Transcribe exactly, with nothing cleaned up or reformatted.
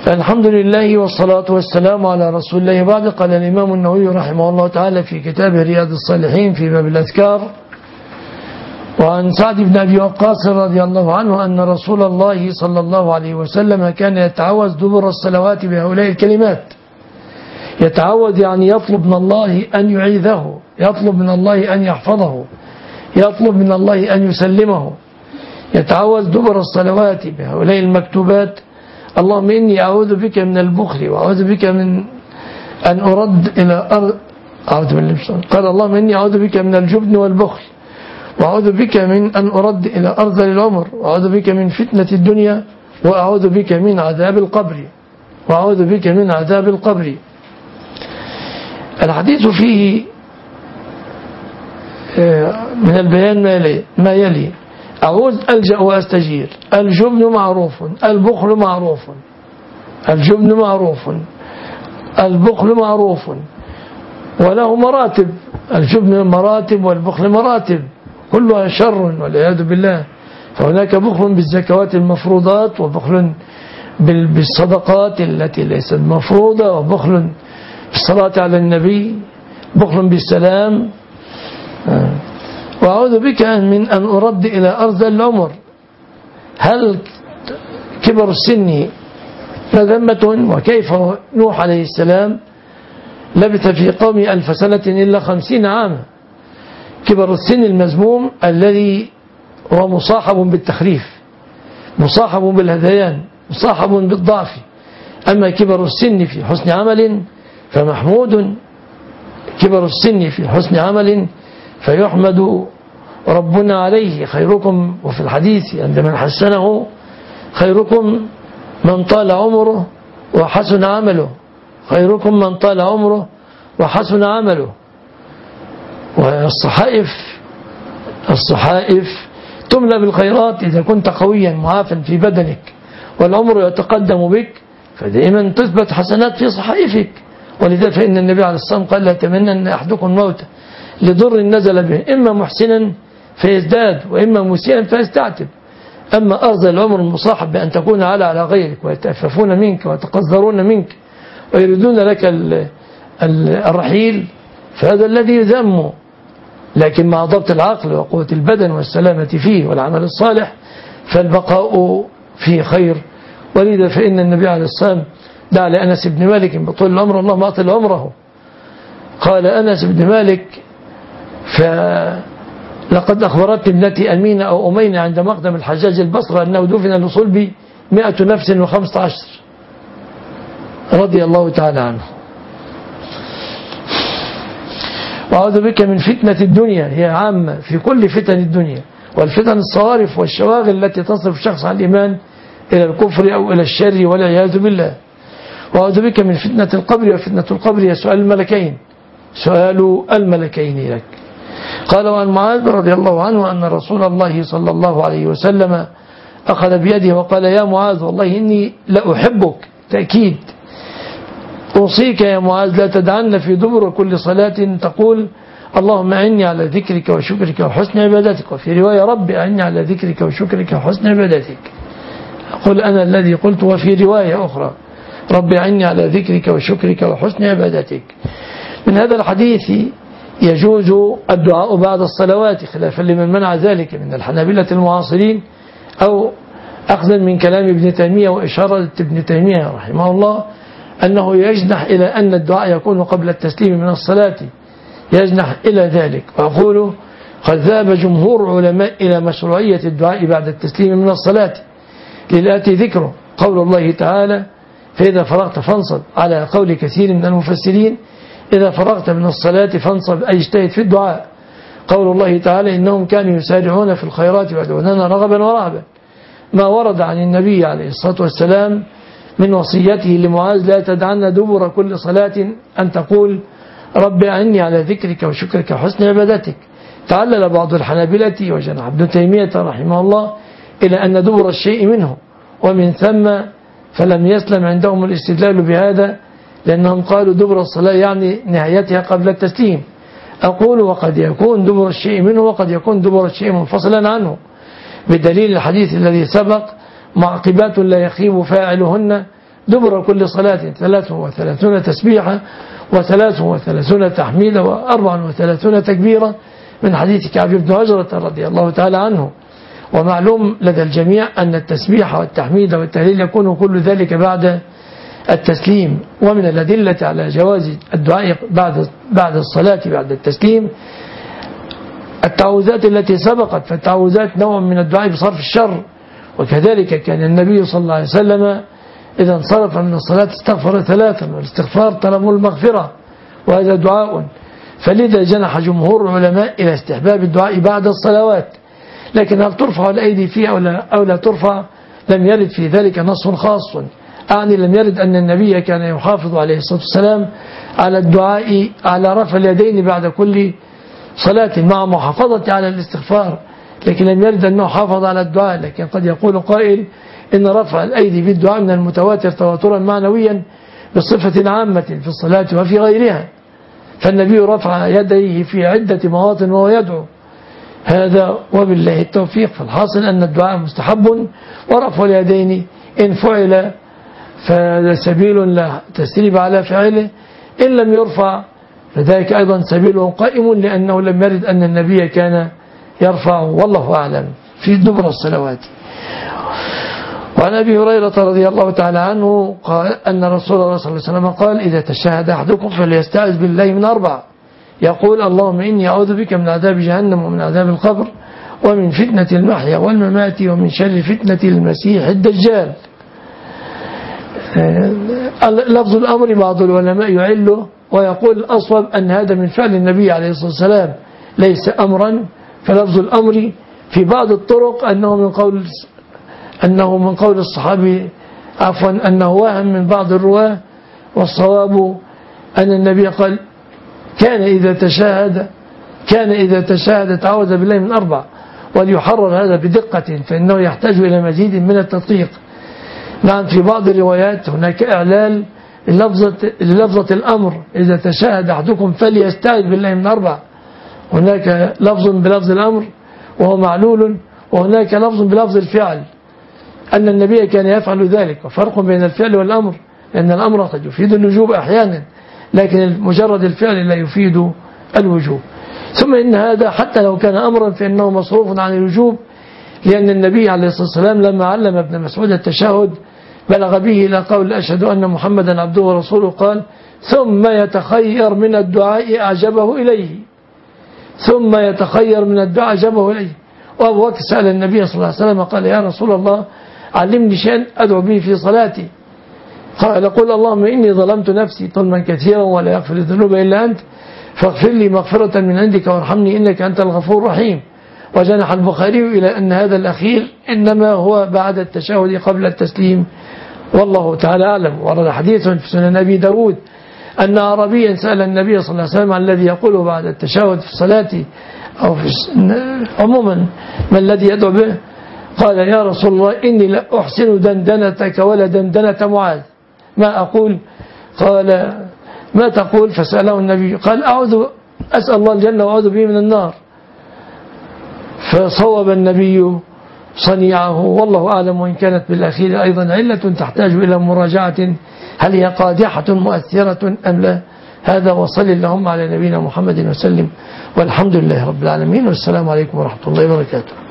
الحمد لله والصلاة والسلام على رسول الله. بعد قال الإمام النووي رحمه الله تعالى في كتابه رياض الصالحين في باب الأذكار: وعن سعد بن أبي وقاص رضي الله عنه أن رسول الله صلى الله عليه وسلم كان يتعوذ دبر الصلوات بهؤلاء الكلمات. يتعوذ يعني يطلب من الله أن يعيذه، يطلب من الله أن يحفظه، يطلب من الله أن يسلمه. يتعوذ دبر الصلوات بهؤلاء المكتوبات: اللهم إني أعوذ بك من البخل، وأعوذ بك من أن أرد إلى أرض أعوذ بالله. قال: اللهم إني أعوذ بك من الجبن والبخل، وأعوذ بك من أن أرد إلى أرذل العمر، وأعوذ بك من فتنة الدنيا، وأعوذ بك من عذاب القبر، وأعوذ بك من عذاب القبر. الحديث فيه من البيان ما يلي: أعوذ، ألجأ وأستجير. الجبن معروف، البخل معروف، الجبن معروف، البخل معروف، وله مراتب. الجبن مراتب والبخل مراتب، كلها شر والعياذ بالله. فهناك بخل بالزكوات المفروضات، وبخل بالصدقات التي ليست مفروضة، وبخل بالصلاة على النبي، بخل بالسلام. وأعوذ بك من أن أرد إلى أرذل العمر. هل كبر السن مذمة؟ وكيف نوح عليه السلام لبث في قوم ألف سنة إلا خمسين عاما. كبر السن المذموم الذي هو مصاحب بالتخريف، مصاحب بالهذيان، مصاحب بالضعف. أما كبر السن في حسن عمل فمحمود، كبر السن في حسن عمل فيحمد ربنا عليه. خيركم، وفي الحديث عندما حسنه: خيركم من طال عمره وحسن عمله، خيركم من طال عمره وحسن عمله. والصحائف الصحائف تملى بالخيرات إذا كنت قويا معافا في بدنك والعمر يتقدم بك، فدائما تثبت حسنات في صحائفك. ولذا فإن النبي عليه الصلاة والسلام قال: لا يتمنى أن أحدكم موت لضر نزل به، إما محسنا فيزداد، وإما مسيئا فيستعتب. أما أرذل العمر المصاحب بأن تكون على على غيرك، ويتأففون منك ويتقذرون منك ويريدون لك الرحيل، فهذا الذي يذم. لكن مع ضبط العقل وقوة البدن والسلامة فيه والعمل الصالح فالبقاء فيه خير. ولذا فإن النبي عليه الصلاة والسلام دعا لأنس بن مالك بطول العمر: اللهم أطل عمره. قال أنس بن مالك: فلقد أخبرتني ابنتي أمينة أو أمينة عند مقدم الحجاج البصرة أنه دفن لصلبي مئة نفس وخمسة عشر، رضي الله تعالى عنه. وأعوذ بك من فتنة الدنيا، هي عامة في كل فتن الدنيا، والفتن الصوارف والشواغل التي تصرف الشخص عن الإيمان إلى الكفر أو إلى الشر والعياذ بالله. وأعوذ بك من فتنة القبر، وفتنة القبر هي سؤال الملكين، سؤال الملكين لك. قال: وعن معاذ رضي الله عنه أن رسول الله صلى الله عليه وسلم أخذ بيده وقال: يا معاذ، والله إني لأحبك، تأكيد، أوصيك يا معاذ لا تدعن في دبر كل صلاة تقول: اللهم أعني على ذكرك وشكرك وحسن عبادتك. وفي رواية: رب أعني على ذكرك وشكرك وحسن عبادتك. أقول أنا الذي قلت. وفي رواية أخرى: رب أعني على ذكرك وشكرك وحسن عبادتك. من هذا الحديث يجوز الدعاء بعد الصلوات، خلافا لمن منع ذلك من الحنابلة المعاصرين، أو أخذا من كلام ابن تيمية وإشارة ابن تيمية رحمه الله أنه يجنح إلى أن الدعاء يكون قبل التسليم من الصلاة، يجنح إلى ذلك. وأقول: قد ذهب جمهور علماء إلى مشروعية الدعاء بعد التسليم من الصلاة، للآتي ذكره: قول الله تعالى: فإذا فرغت فانصب، على قول كثير من المفسرين: إذا فرغت من الصلاة فانصب، أي اجتهد في الدعاء. قول الله تعالى: إنهم كانوا يسارعون في الخيرات ويدعوننا رغبا ورهبا. ما ورد عن النبي عليه الصلاة والسلام من وصيته لمعاذ: لا تدعن دبر كل صلاة أن تقول: رب أعني على ذكرك وشكرك وحسن عبادتك. تعلل بعض الحنابلة وجنح ابن تيمية رحمه الله إلى أن دبر الشيء منه، ومن ثم فلم يسلم عندهم الاستدلال بهذا، لأنهم قالوا دبر الصلاة يعني نهايتها قبل التسليم. أقول: وقد يكون دبر الشيء منه، وقد يكون دبر الشيء منفصلا عنه، بدليل الحديث الذي سبق: معقبات لا يخيب فاعلهن دبر كل صلاة ثلاث وثلاثون تسبيحة وثلاث وثلاثون تحميدة وأربع وثلاثون تكبيرة من حديث كعب بن عجرة رضي الله تعالى عنه. ومعلوم لدى الجميع أن التسبيح والتحميد والتهليل يكون كل ذلك بعد التسليم. ومن الأدلة على جواز الدعاء بعد بعد الصلاة بعد التسليم التعوذات التي سبقت، فالتعوذات نوع من الدعاء بصرف الشر. وكذلك كان النبي صلى الله عليه وسلم إذا انصرف من الصلاة استغفر ثلاثا، والاستغفار طلب المغفرة وهذا دعاء. فلذا جنح جمهور العلماء إلى استحباب الدعاء بعد الصلوات، لكن هل ترفع الأيدي فيها أو لا, أو لا ترفع لم يرد في ذلك نص خاص. أعني لم يرد أن النبي كان يحافظ عليه الصلاة والسلام على الدعاء على رفع اليدين بعد كل صلاة مع محافظة على الاستغفار، لكن لم يرد أنه حافظ على الدعاء. لكن قد يقول قائل إن رفع الأيدي في الدعاء من المتواتر تواترا معنويا بصفة عامة في الصلاة وفي غيرها، فالنبي رفع يديه في عدة مواطن وهو يدعو. هذا وبالله التوفيق. فالحاصل أن الدعاء مستحب، ورفع اليدين إن فعل فهذا سبيل لا تسريب على فعله، إن لم يرفع فذلك أيضا سبيله قائم، لأنه لم يرد أن النبي كان يرفع والله أعلم في دبر الصلوات. وعن أبي هريرة رضي الله تعالى عنه قال أن رسول الله صلى الله عليه وسلم قال إذا تشهد أحدكم فليستعذ بالله من أربع، يقول اللهم إني أعوذ بك من عذاب جهنم ومن عذاب القبر ومن فتنة المحيا والممات ومن شر فتنة المسيح الدجال. لفظ الأمر بعض العلماء يعله ويقول الأصوب أن هذا من فعل النبي عليه الصلاة والسلام ليس أمرا، فلفظ الأمر في بعض الطرق أنه من قول أنه من قول الصحابي عفوا أنه وهم من بعض الرواة، والصواب أن النبي قال كان إذا تشاهد كان إذا تشاهد تعوذ بالله من أربع، وليحرر هذا بدقة فإنه يحتاج إلى مزيد من التدقيق. نعم في بعض الروايات هناك إعلال للفظة, للفظة الأمر إذا تشاهد أحدكم فليستعذ بالله من أربع، هناك لفظ بلفظ الأمر وهو معلول، وهناك لفظ بلفظ الفعل أن النبي كان يفعل ذلك. وفرق بين الفعل والأمر، لأن الأمر قد يفيد الوجوب أحيانا، لكن مجرد الفعل لا يفيد الوجوب. ثم إن هذا حتى لو كان أمرا فإنه مصروف عن الوجوب، لأن النبي عليه الصلاة والسلام لما علم ابن مسعود التشهد بلغ به إلى قول أشهد أن محمدا عبده ورسوله قال ثم يتخير من الدعاء أعجبه إليه ثم يتخير من الدعاء أعجبه إليه. وأبو بكر سأل النبي صلى الله عليه وسلم قال يا رسول الله علمني شيئا أدعو به في صلاتي، قال قل اللهم إني ظلمت نفسي ظلما كثيرا ولا يغفر الذنوب إلا أنت فاغفر لي مغفرة من عندك وارحمني إنك أنت الغفور الرحيم. وجنح البخاري إلى أن هذا الأخير إنما هو بعد التشهد قبل التسليم، والله تعالى أعلم. ورد حديث في سنن أبي داود أن عربيا سأل النبي صلى الله عليه وسلم عن الذي يقوله بعد التشهد في الصلاة أو في عموما ما الذي يدعو به، قال يا رسول الله إني لا أحسن دندنتك ولا دندنة معاذ، ما أقول؟ قال ما تقول؟ فسأله النبي قال أعوذ أسأل الله الجنة وأعوذ به من النار، فصوب النبي صنيعه والله أعلم. وإن كانت بالأخير أيضا علة تحتاج إلى مراجعة، هل هي قادحة مؤثرة أم لا؟ هذا وصل اللهم على نبينا محمد وسلم، والحمد لله رب العالمين، والسلام عليكم ورحمة الله وبركاته.